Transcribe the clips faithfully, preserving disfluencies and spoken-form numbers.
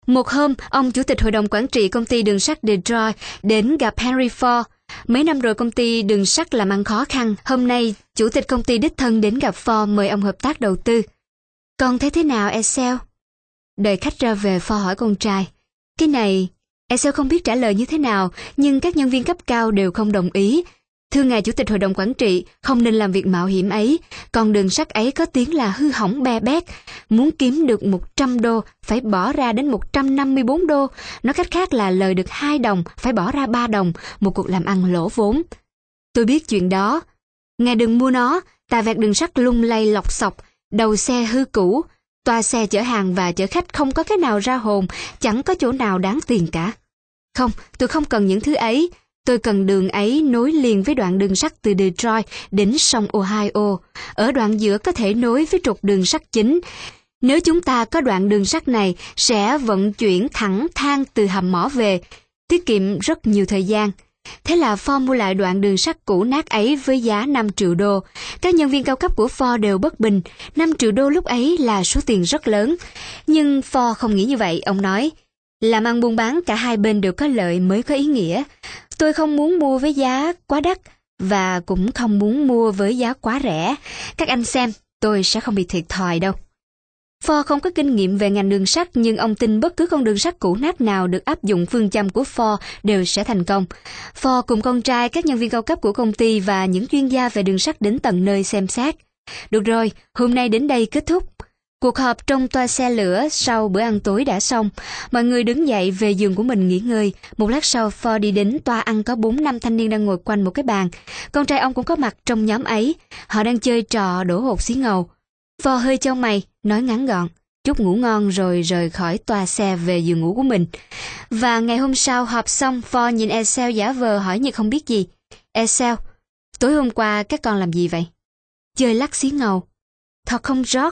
Một hôm, ông chủ tịch hội đồng quản trị công ty đường sắt Detroit đến gặp Henry Ford. Mấy năm rồi công ty đường sắt làm ăn khó khăn. Hôm nay, chủ tịch công ty đích thân đến gặp Ford mời ông hợp tác đầu tư. Con thấy thế nào, Excel? Đợi khách ra về, Ford hỏi con trai. Cái này, Excel không biết trả lời như thế nào, nhưng các nhân viên cấp cao đều không đồng ý. Thưa ngài chủ tịch hội đồng quản trị, không nên làm việc mạo hiểm ấy, còn đường sắt ấy có tiếng là hư hỏng be bét. Muốn kiếm được một trăm đô, phải bỏ ra đến một trăm năm mươi bốn đô. Nói cách khác là lời được hai đồng, phải bỏ ra ba đồng, một cuộc làm ăn lỗ vốn. Tôi biết chuyện đó. Ngài đừng mua nó, tà vẹt đường sắt lung lay lọc xọc, đầu xe hư cũ, toa xe chở hàng và chở khách không có cái nào ra hồn, chẳng có chỗ nào đáng tiền cả. Không, tôi không cần những thứ ấy. Tôi cần đường ấy nối liền với đoạn đường sắt từ Detroit đến sông Ohio. Ở đoạn giữa có thể nối với trục đường sắt chính. Nếu chúng ta có đoạn đường sắt này, sẽ vận chuyển thẳng than từ hầm mỏ về, tiết kiệm rất nhiều thời gian. Thế là Ford mua lại đoạn đường sắt cũ nát ấy với giá năm triệu đô. Các nhân viên cao cấp của Ford đều bất bình. năm triệu đô lúc ấy là số tiền rất lớn. Nhưng Ford không nghĩ như vậy, ông nói. Làm ăn buôn bán cả hai bên đều có lợi mới có ý nghĩa. Tôi không muốn mua với giá quá đắt và cũng không muốn mua với giá quá rẻ. Các anh xem, tôi sẽ không bị thiệt thòi đâu. Ford không có kinh nghiệm về ngành đường sắt, nhưng ông tin bất cứ con đường sắt cũ nát nào được áp dụng phương châm của Ford đều sẽ thành công. Ford cùng con trai, các nhân viên cao cấp của công ty và những chuyên gia về đường sắt đến tận nơi xem xét. Được rồi, hôm nay đến đây kết thúc. Cuộc họp trong toa xe lửa sau bữa ăn tối đã xong. Mọi người đứng dậy về giường của mình nghỉ ngơi. Một lát sau, Ford đi đến toa ăn có bốn năm thanh niên đang ngồi quanh một cái bàn. Con trai ông cũng có mặt trong nhóm ấy. Họ đang chơi trò đổ hột xí ngầu. Ford hơi chau mày, nói ngắn gọn, chúc ngủ ngon rồi rời khỏi toa xe về giường ngủ của mình. Và ngày hôm sau họp xong, Ford nhìn Excel giả vờ hỏi như không biết gì. Excel, tối hôm qua các con làm gì vậy? Chơi lắc xí ngầu. Thật không rót.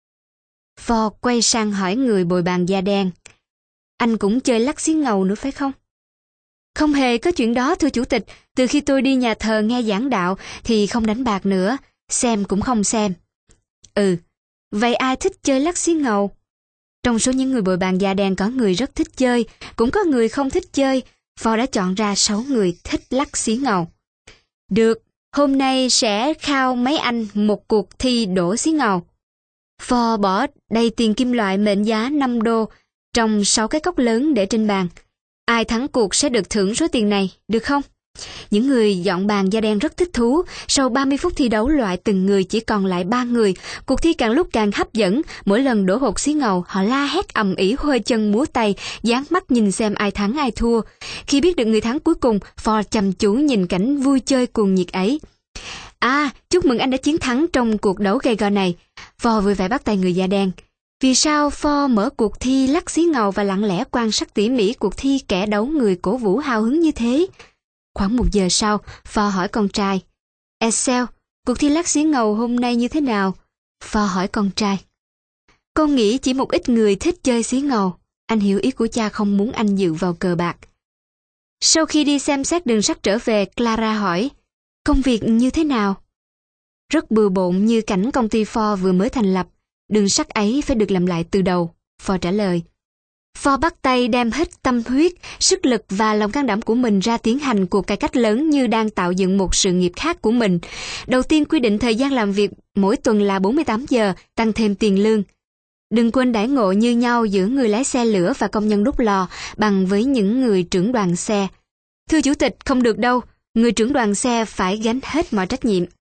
Ford quay sang hỏi người bồi bàn da đen. Anh cũng chơi lắc xí ngầu nữa phải không? Không hề có chuyện đó thưa chủ tịch. Từ khi tôi đi nhà thờ nghe giảng đạo thì không đánh bạc nữa. Xem cũng không xem. Ừ, vậy ai thích chơi lắc xí ngầu? Trong số những người bồi bàn da đen có người rất thích chơi, cũng có người không thích chơi. Ford đã chọn ra sáu người thích lắc xí ngầu. Được, hôm nay sẽ khao mấy anh một cuộc thi đổ xí ngầu. Ford bỏ đầy tiền kim loại mệnh giá năm đô trong sáu cái cốc lớn để trên bàn. Ai thắng cuộc sẽ được thưởng số tiền này, được không? Những người dọn bàn da đen rất thích thú. Sau ba mươi phút thi đấu loại từng người chỉ còn lại ba người. Cuộc thi càng lúc càng hấp dẫn. Mỗi lần đổ hột xí ngầu, họ la hét ầm ĩ, huê chân múa tay, dán mắt nhìn xem ai thắng ai thua. Khi biết được người thắng cuối cùng, Ford chăm chú nhìn cảnh vui chơi cuồng nhiệt ấy. À, chúc mừng anh đã chiến thắng trong cuộc đấu gay go này. Ford vui vẻ bắt tay người da đen. Vì sao Ford mở cuộc thi lắc xí ngầu và lặng lẽ quan sát tỉ mỉ cuộc thi kẻ đấu người cổ vũ hào hứng như thế? Khoảng một giờ sau, Ford hỏi con trai. Excel, cuộc thi lắc xí ngầu hôm nay như thế nào? Ford hỏi con trai. Con nghĩ chỉ một ít người thích chơi xí ngầu. Anh hiểu ý của cha không muốn anh dự vào cờ bạc. Sau khi đi xem xét đường sắt trở về, Clara hỏi. Công việc như thế nào? Rất bừa bộn như cảnh công ty Ford vừa mới thành lập. Đường sắt ấy phải được làm lại từ đầu. Ford trả lời. Ford bắt tay đem hết tâm huyết, sức lực và lòng can đảm của mình ra tiến hành cuộc cải cách lớn như đang tạo dựng một sự nghiệp khác của mình. Đầu tiên quy định thời gian làm việc mỗi tuần là bốn mươi tám giờ, tăng thêm tiền lương. Đừng quên đãi ngộ như nhau giữa người lái xe lửa và công nhân đốt lò bằng với những người trưởng đoàn xe. Thưa chủ tịch, không được đâu, người trưởng đoàn xe phải gánh hết mọi trách nhiệm.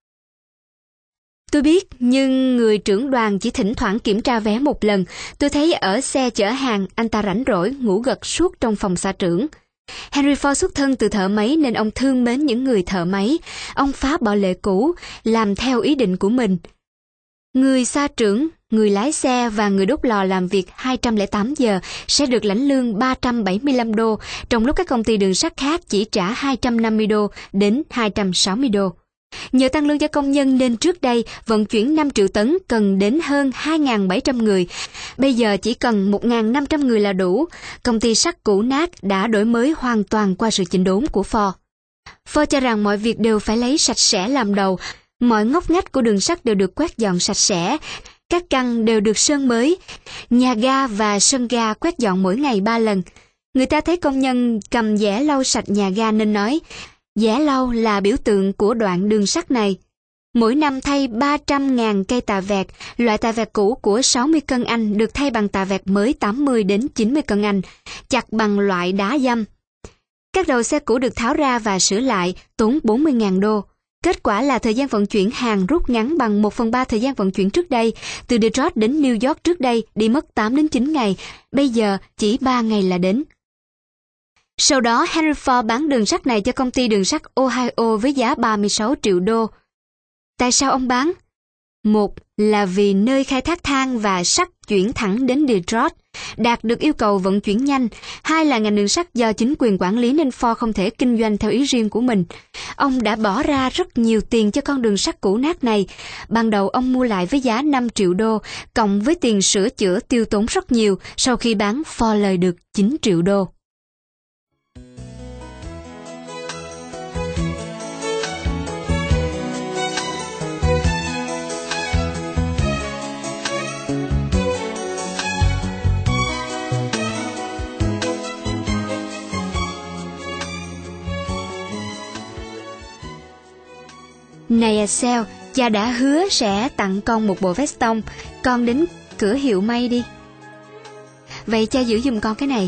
Tôi biết, nhưng người trưởng đoàn chỉ thỉnh thoảng kiểm tra vé một lần. Tôi thấy ở xe chở hàng, anh ta rảnh rỗi, ngủ gật suốt trong phòng xa trưởng. Henry Ford xuất thân từ thợ máy nên ông thương mến những người thợ máy. Ông phá bỏ lệ cũ, làm theo ý định của mình. Người xa trưởng, người lái xe và người đốt lò làm việc hai trăm lẻ tám giờ sẽ được lãnh lương ba trăm bảy mươi lăm đô, trong lúc các công ty đường sắt khác chỉ trả hai trăm năm mươi đô đến hai trăm sáu mươi đô. Nhờ tăng lương cho công nhân nên trước đây vận chuyển năm triệu tấn cần đến hơn hai nghìn bảy trăm người. Bây giờ chỉ cần một nghìn năm trăm người là đủ. Công ty sắt cũ nát đã đổi mới hoàn toàn qua sự chỉnh đốn của Ford. Ford cho rằng mọi việc đều phải lấy sạch sẽ làm đầu. Mọi ngóc ngách của đường sắt đều được quét dọn sạch sẽ. Các căn đều được sơn mới, nhà ga và sân ga quét dọn mỗi ngày ba lần. Người ta thấy công nhân cầm dẻ lau sạch nhà ga nên nói, dẻ lau là biểu tượng của đoạn đường sắt này. Mỗi năm thay ba trăm nghìn cây tà vẹt, loại tà vẹt cũ của sáu mươi cân Anh được thay bằng tà vẹt mới tám mươi đến chín mươi cân Anh, chặt bằng loại đá dăm. Các đầu xe cũ được tháo ra và sửa lại, tốn bốn mươi nghìn đô. Kết quả là thời gian vận chuyển hàng rút ngắn bằng một phần ba thời gian vận chuyển trước đây. Từ Detroit đến New York trước đây đi mất tám đến chín ngày, bây giờ chỉ ba ngày là đến. Sau đó Henry Ford bán đường sắt này cho công ty đường sắt Ohio với giá ba mươi sáu triệu đô. Tại sao ông bán? Một là vì nơi khai thác than và sắt chuyển thẳng đến Detroit, đạt được yêu cầu vận chuyển nhanh. Hai là ngành đường sắt do chính quyền quản lý nên Ford không thể kinh doanh theo ý riêng của mình. Ông đã bỏ ra rất nhiều tiền cho con đường sắt cũ nát này. Ban đầu ông mua lại với giá năm triệu đô, cộng với tiền sửa chữa tiêu tốn rất nhiều. Sau khi bán, Ford lời được chín triệu đô. Này Excel, cha đã hứa sẽ tặng con một bộ vest tông, con đến cửa hiệu may đi. Vậy cha giữ giùm con cái này.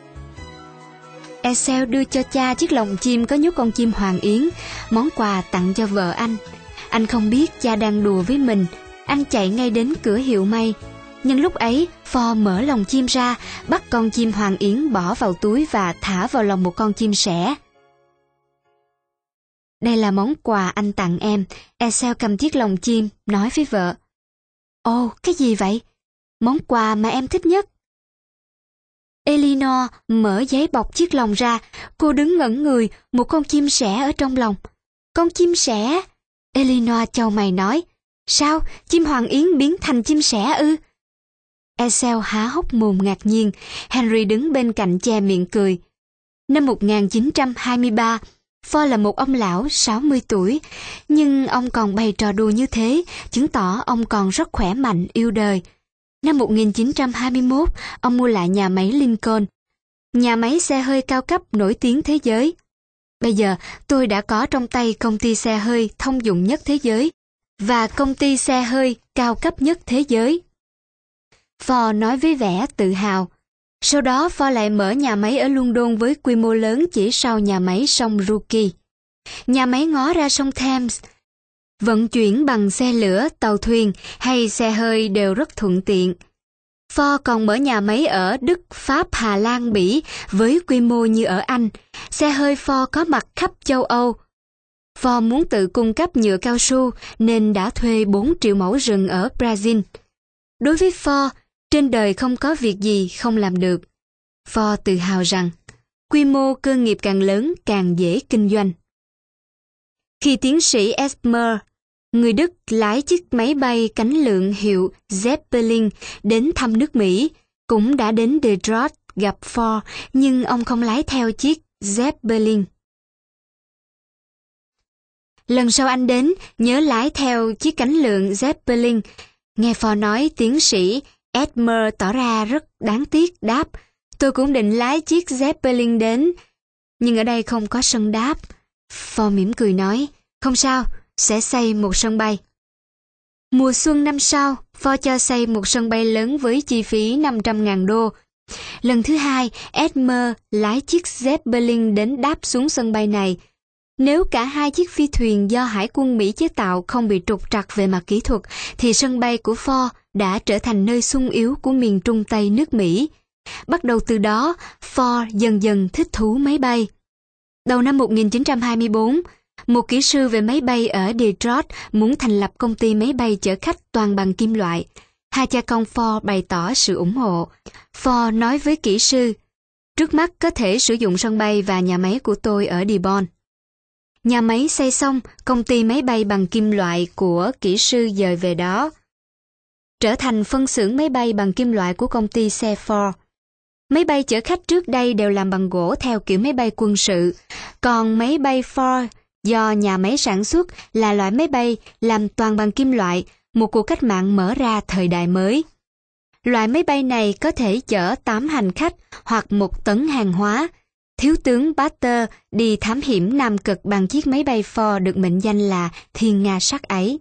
Excel đưa cho cha chiếc lồng chim có nhốt con chim hoàng yến, món quà tặng cho vợ anh. Anh không biết cha đang đùa với mình, anh chạy ngay đến cửa hiệu may. Nhưng lúc ấy, Ford mở lồng chim ra, bắt con chim hoàng yến bỏ vào túi và thả vào lòng một con chim sẻ. Đây là món quà anh tặng em. Excel cầm chiếc lồng chim, nói với vợ. Ồ, cái gì vậy? Món quà mà em thích nhất. Eleanor mở giấy bọc chiếc lồng ra, cô đứng ngẩn người, một con chim sẻ ở trong lòng. Con chim sẻ? Eleanor chau mày nói. Sao, chim hoàng yến biến thành chim sẻ ư? Excel há hốc mồm ngạc nhiên, Henry đứng bên cạnh che miệng cười. Năm một nghìn chín trăm hai mươi ba, Ford là một ông lão sáu mươi tuổi, nhưng ông còn bày trò đùa như thế, chứng tỏ ông còn rất khỏe mạnh, yêu đời. Năm một nghìn chín trăm hai mươi mốt, ông mua lại nhà máy Lincoln, nhà máy xe hơi cao cấp nổi tiếng thế giới. Bây giờ, tôi đã có trong tay công ty xe hơi thông dụng nhất thế giới và công ty xe hơi cao cấp nhất thế giới. Ford nói với vẻ tự hào. Sau đó Ford lại mở nhà máy ở London với quy mô lớn chỉ sau nhà máy sông Rookie. Nhà máy ngó ra sông Thames. Vận chuyển bằng xe lửa, tàu thuyền hay xe hơi đều rất thuận tiện. Ford còn mở nhà máy ở Đức, Pháp, Hà Lan, Bỉ với quy mô như ở Anh. Xe hơi Ford có mặt khắp châu Âu. Ford muốn tự cung cấp nhựa cao su nên đã thuê bốn triệu mẫu rừng ở Brazil. Đối với Ford, trên đời không có việc gì không làm được. Ford tự hào rằng, quy mô cơ nghiệp càng lớn càng dễ kinh doanh. Khi tiến sĩ Esmer, người Đức lái chiếc máy bay cánh lượn hiệu Zeppelin đến thăm nước Mỹ, cũng đã đến Detroit gặp Ford, nhưng ông không lái theo chiếc Zeppelin. Lần sau anh đến, nhớ lái theo chiếc cánh lượn Zeppelin. Nghe Ford nói, tiến sĩ Esmer tỏ ra rất đáng tiếc, đáp, tôi cũng định lái chiếc Zeppelin đến, nhưng ở đây không có sân đáp. Ford mỉm cười nói, không sao, sẽ xây một sân bay. Mùa xuân năm sau, Ford cho xây một sân bay lớn với chi phí năm trăm nghìn đô. Lần thứ hai, Esmer lái chiếc Zeppelin đến đáp xuống sân bay này. Nếu cả hai chiếc phi thuyền do Hải quân Mỹ chế tạo không bị trục trặc về mặt kỹ thuật, thì sân bay của Ford đã trở thành nơi sung yếu của miền Trung Tây nước Mỹ. Bắt đầu từ đó, Ford dần dần thích thú máy bay. Đầu năm một nghìn chín trăm hai mươi bốn, một kỹ sư về máy bay ở Detroit muốn thành lập công ty máy bay chở khách toàn bằng kim loại. Hai cha con Ford bày tỏ sự ủng hộ. Ford nói với kỹ sư, trước mắt có thể sử dụng sân bay và nhà máy của tôi ở Dearborn. Nhà máy xây xong, công ty máy bay bằng kim loại của kỹ sư dời về đó, trở thành phân xưởng máy bay bằng kim loại của công ty xe Ford. Máy bay chở khách trước đây đều làm bằng gỗ theo kiểu máy bay quân sự, còn máy bay Ford do nhà máy sản xuất là loại máy bay làm toàn bằng kim loại, một cuộc cách mạng mở ra thời đại mới. Loại máy bay này có thể chở tám hành khách hoặc một tấn hàng hóa. Thiếu tướng Baxter đi thám hiểm Nam Cực bằng chiếc máy bay Ford được mệnh danh là Thiên Nga sắt ấy.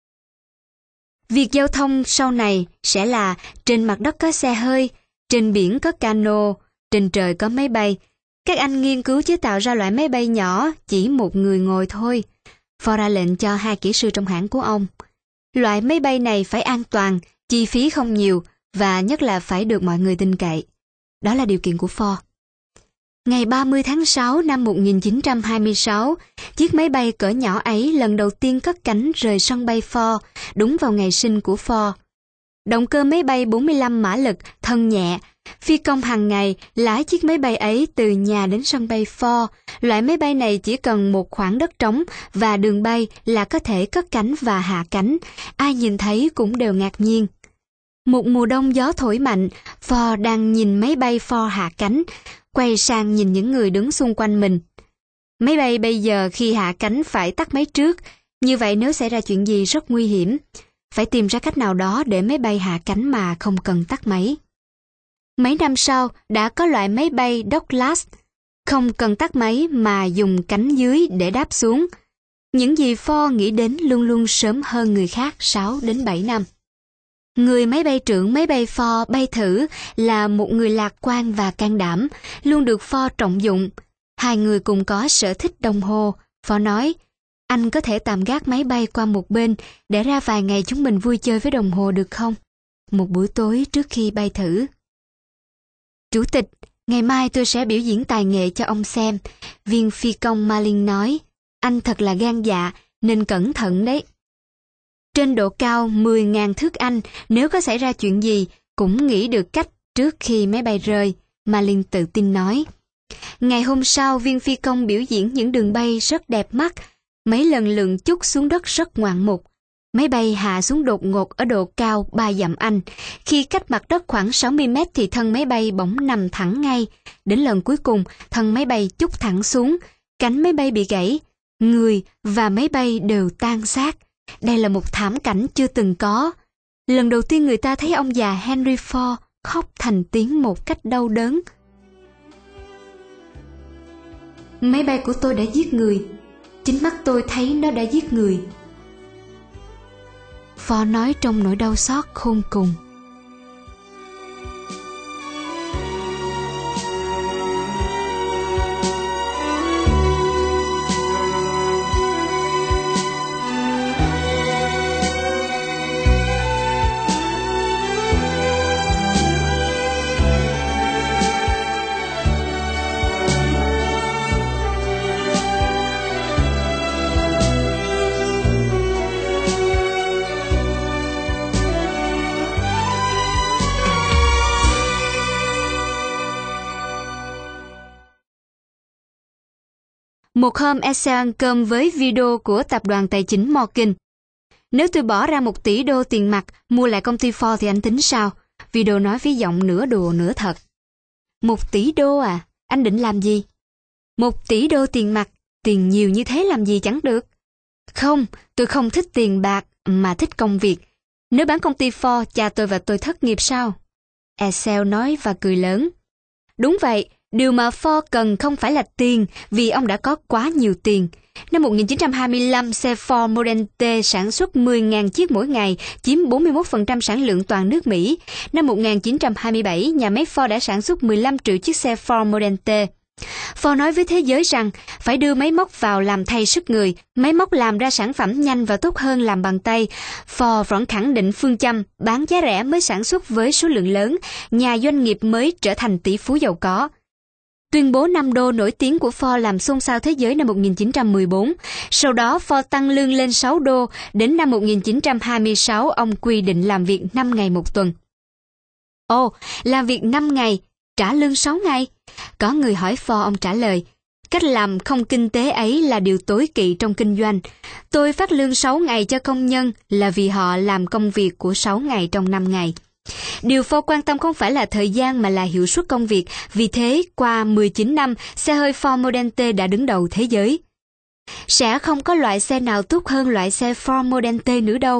Việc giao thông sau này sẽ là trên mặt đất có xe hơi, trên biển có cano, trên trời có máy bay. Các anh nghiên cứu chế tạo ra loại máy bay nhỏ chỉ một người ngồi thôi. Ford ra lệnh cho hai kỹ sư trong hãng của ông. Loại máy bay này phải an toàn, chi phí không nhiều và nhất là phải được mọi người tin cậy. Đó là điều kiện của Ford. Ngày ba mươi tháng sáu năm một nghìn chín trăm hai mươi sáu, chiếc máy bay cỡ nhỏ ấy lần đầu tiên cất cánh rời sân bay Ford, đúng vào ngày sinh của Ford. Động cơ máy bay bốn mươi lăm mã lực, thân nhẹ. Phi công hàng ngày lái chiếc máy bay ấy từ nhà đến sân bay Ford. Loại máy bay này chỉ cần một khoảng đất trống và đường bay là có thể cất cánh và hạ cánh. Ai nhìn thấy cũng đều ngạc nhiên. Một mùa đông gió thổi mạnh, Ford đang nhìn máy bay Ford hạ cánh, quay sang nhìn những người đứng xung quanh mình. Máy bay bây giờ khi hạ cánh phải tắt máy trước, như vậy nếu xảy ra chuyện gì rất nguy hiểm. Phải tìm ra cách nào đó để máy bay hạ cánh mà không cần tắt máy. Mấy năm sau đã có loại máy bay Douglas, không cần tắt máy mà dùng cánh dưới để đáp xuống. Những gì Ford nghĩ đến luôn luôn sớm hơn người khác sáu đến bảy năm. Người máy bay trưởng máy bay Ford bay thử là một người lạc quan và can đảm, luôn được Ford trọng dụng. Hai người cùng có sở thích đồng hồ. Ford nói, anh có thể tạm gác máy bay qua một bên để ra vài ngày chúng mình vui chơi với đồng hồ được không? Một buổi tối trước khi bay thử. Chủ tịch, ngày mai tôi sẽ biểu diễn tài nghệ cho ông xem. Viên phi công Marlin nói, anh thật là gan dạ, nên cẩn thận đấy. Trên độ cao mười nghìn thước Anh, nếu có xảy ra chuyện gì, cũng nghĩ được cách trước khi máy bay rơi, Marlin tự tin nói. Ngày hôm sau, viên phi công biểu diễn những đường bay rất đẹp mắt, mấy lần lượn chút xuống đất rất ngoạn mục. Máy bay hạ xuống đột ngột ở độ cao ba dặm Anh. Khi cách mặt đất khoảng sáu mươi mét thì thân máy bay bỗng nằm thẳng ngay. Đến lần cuối cùng, thân máy bay chúc thẳng xuống, cánh máy bay bị gãy, người và máy bay đều tan xác. Đây là một thảm cảnh chưa từng có. Lần đầu tiên người ta thấy ông già Henry Ford khóc thành tiếng một cách đau đớn. Máy bay của tôi đã giết người. Chính mắt tôi thấy nó đã giết người. Ford nói trong nỗi đau xót khôn cùng. Một hôm Excel ăn cơm với video của tập đoàn tài chính Morgan. Nếu tôi bỏ ra một tỷ đô tiền mặt mua lại công ty Ford thì anh tính sao? Video nói với giọng nửa đùa nửa thật. Một tỷ đô à? Anh định làm gì? Một tỷ đô tiền mặt, tiền nhiều như thế làm gì chẳng được. Không, tôi không thích tiền bạc mà thích công việc. Nếu bán công ty Ford, cha tôi và tôi thất nghiệp sao? Excel nói và cười lớn. Đúng vậy. Điều mà Ford cần không phải là tiền, vì ông đã có quá nhiều tiền. Năm một nghìn chín trăm hai mươi lăm, xe Ford Model T sản xuất mười nghìn chiếc mỗi ngày, chiếm bốn mươi mốt phần trăm sản lượng toàn nước Mỹ. Năm một nghìn chín trăm hai mươi bảy, nhà máy Ford đã sản xuất mười lăm triệu chiếc xe Ford Model T. Ford nói với thế giới rằng phải đưa máy móc vào làm thay sức người, máy móc làm ra sản phẩm nhanh và tốt hơn làm bằng tay. Ford vẫn khẳng định phương châm bán giá rẻ mới sản xuất với số lượng lớn, nhà doanh nghiệp mới trở thành tỷ phú giàu có. Tuyên bố năm đô nổi tiếng của Ford làm xôn xao thế giới năm một nghìn chín trăm mười bốn. Sau đó Ford tăng lương lên sáu đô, đến năm một nghìn chín trăm hai mươi sáu ông quy định làm việc năm ngày một tuần. Ồ, làm việc năm ngày, trả lương sáu ngày? Có người hỏi Ford, ông trả lời, cách làm không kinh tế ấy là điều tối kỵ trong kinh doanh. Tôi phát lương sáu ngày cho công nhân là vì họ làm công việc của sáu ngày trong năm ngày. Điều Ford quan tâm không phải là thời gian mà là hiệu suất công việc, vì thế qua mười chín năm, xe hơi Ford Model T đã đứng đầu thế giới. Sẽ không có loại xe nào tốt hơn loại xe Ford Model T nữa đâu.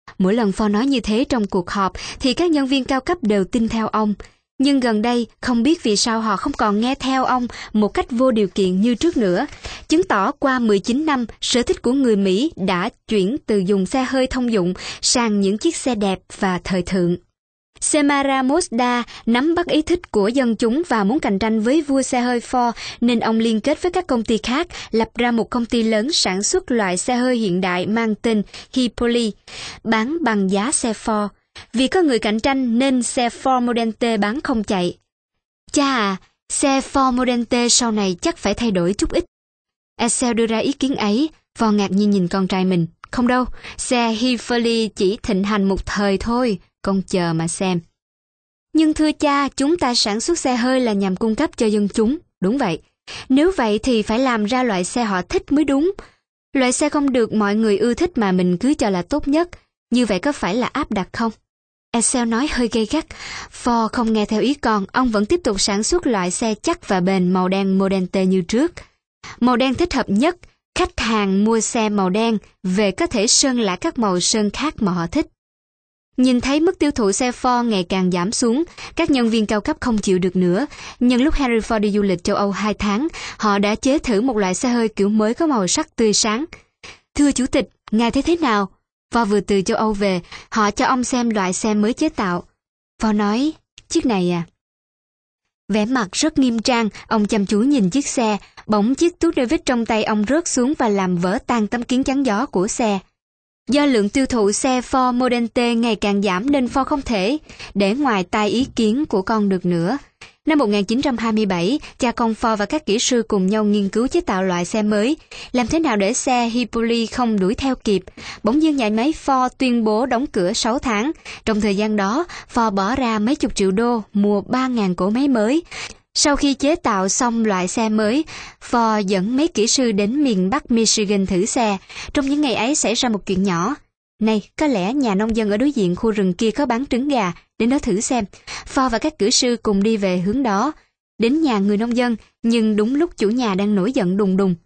Mỗi lần Ford nói như thế trong cuộc họp thì các nhân viên cao cấp đều tin theo ông. Nhưng gần đây, không biết vì sao họ không còn nghe theo ông một cách vô điều kiện như trước nữa, chứng tỏ qua mười chín năm, sở thích của người Mỹ đã chuyển từ dùng xe hơi thông dụng sang những chiếc xe đẹp và thời thượng. Semara Mazda nắm bắt ý thích của dân chúng và muốn cạnh tranh với vua xe hơi Ford, nên ông liên kết với các công ty khác, lập ra một công ty lớn sản xuất loại xe hơi hiện đại mang tên Hippoly, bán bằng giá xe Ford. Vì có người cạnh tranh nên xe Ford Model T bán không chạy. Cha à, xe Ford Model T sau này chắc phải thay đổi chút ít. Excel đưa ra ý kiến ấy, Ford ngạc nhiên nhìn con trai mình. Không đâu, xe Hippoly chỉ thịnh hành một thời thôi, con chờ mà xem. Nhưng thưa cha, chúng ta sản xuất xe hơi là nhằm cung cấp cho dân chúng. Đúng vậy. Nếu vậy thì phải làm ra loại xe họ thích mới đúng. Loại xe không được mọi người ưa thích mà mình cứ cho là tốt nhất. Như vậy có phải là áp đặt không? Excel nói hơi gay gắt. Ford không nghe theo ý con, ông vẫn tiếp tục sản xuất loại xe chắc và bền màu đen Model T như trước. Màu đen thích hợp nhất, khách hàng mua xe màu đen, về có thể sơn lại các màu sơn khác mà họ thích. Nhìn thấy mức tiêu thụ xe Ford ngày càng giảm xuống, các nhân viên cao cấp không chịu được nữa. Nhân lúc Henry Ford đi du lịch châu Âu hai tháng, họ đã chế thử một loại xe hơi kiểu mới có màu sắc tươi sáng. Thưa Chủ tịch, ngài thấy thế nào? Ford vừa từ châu Âu về, họ cho ông xem loại xe mới chế tạo. Ford nói, chiếc này à? Vẻ mặt rất nghiêm trang, ông chăm chú nhìn chiếc xe, bỗng chiếc túi David trong tay ông rớt xuống và làm vỡ tan tấm kiến chắn gió của xe. Do lượng tiêu thụ xe Ford Model T ngày càng giảm nên Ford không thể để ngoài tai ý kiến của con được nữa. Năm một nghìn chín trăm hai mươi bảy, cha con Ford và các kỹ sư cùng nhau nghiên cứu chế tạo loại xe mới. Làm thế nào để xe Hippoly không đuổi theo kịp? Bỗng dưng nhà máy Ford tuyên bố đóng cửa sáu tháng. Trong thời gian đó, Ford bỏ ra mấy chục triệu đô mua ba nghìn cỗ máy mới. Sau khi chế tạo xong loại xe mới, Ford dẫn mấy kỹ sư đến miền Bắc Michigan thử xe. Trong những ngày ấy xảy ra một chuyện nhỏ. Này, có lẽ nhà nông dân ở đối diện khu rừng kia có bán trứng gà, đến đó thử xem. Ford và các kỹ sư cùng đi về hướng đó. Đến nhà người nông dân, nhưng đúng lúc chủ nhà đang nổi giận đùng đùng.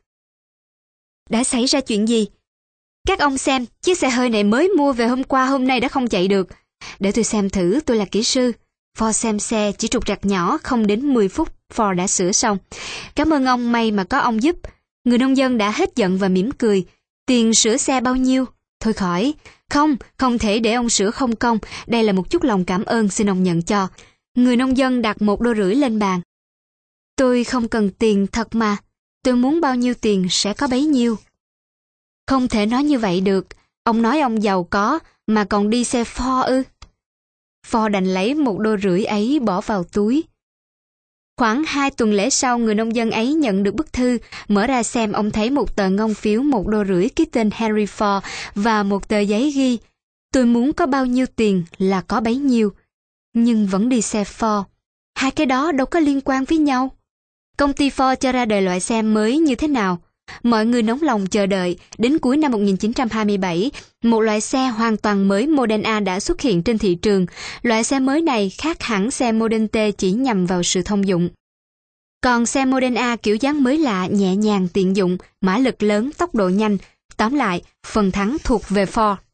Đã xảy ra chuyện gì? Các ông xem, chiếc xe hơi này mới mua về hôm qua hôm nay đã không chạy được. Để tôi xem thử, tôi là kỹ sư. Ford xem xe chỉ trục trặc nhỏ, không đến mười phút, Ford đã sửa xong. Cảm ơn ông, may mà có ông giúp. Người nông dân đã hết giận và mỉm cười. Tiền sửa xe bao nhiêu? Thôi khỏi. Không, không thể để ông sửa không công. Đây là một chút lòng cảm ơn, xin ông nhận cho. Người nông dân đặt một đô rưỡi lên bàn. Tôi không cần tiền thật mà. Tôi muốn bao nhiêu tiền sẽ có bấy nhiêu. Không thể nói như vậy được. Ông nói ông giàu có, mà còn đi xe Ford ư. Ford đành lấy một đô rưỡi ấy bỏ vào túi. Khoảng hai tuần lễ sau, người nông dân ấy nhận được bức thư. Mở ra xem, ông thấy một tờ ngân phiếu một đô rưỡi ký tên Henry Ford và một tờ giấy ghi: tôi muốn có bao nhiêu tiền là có bấy nhiêu. Nhưng vẫn đi xe Ford. Hai cái đó đâu có liên quan với nhau. Công ty Ford cho ra đời loại xe mới như thế nào? Mọi người nóng lòng chờ đợi. Đến cuối năm một nghìn chín trăm hai mươi bảy, một loại xe hoàn toàn mới Model A đã xuất hiện trên thị trường. Loại xe mới này khác hẳn xe Model T chỉ nhằm vào sự thông dụng. Còn xe Model A kiểu dáng mới lạ, nhẹ nhàng, tiện dụng, mã lực lớn, tốc độ nhanh. Tóm lại, phần thắng thuộc về Ford.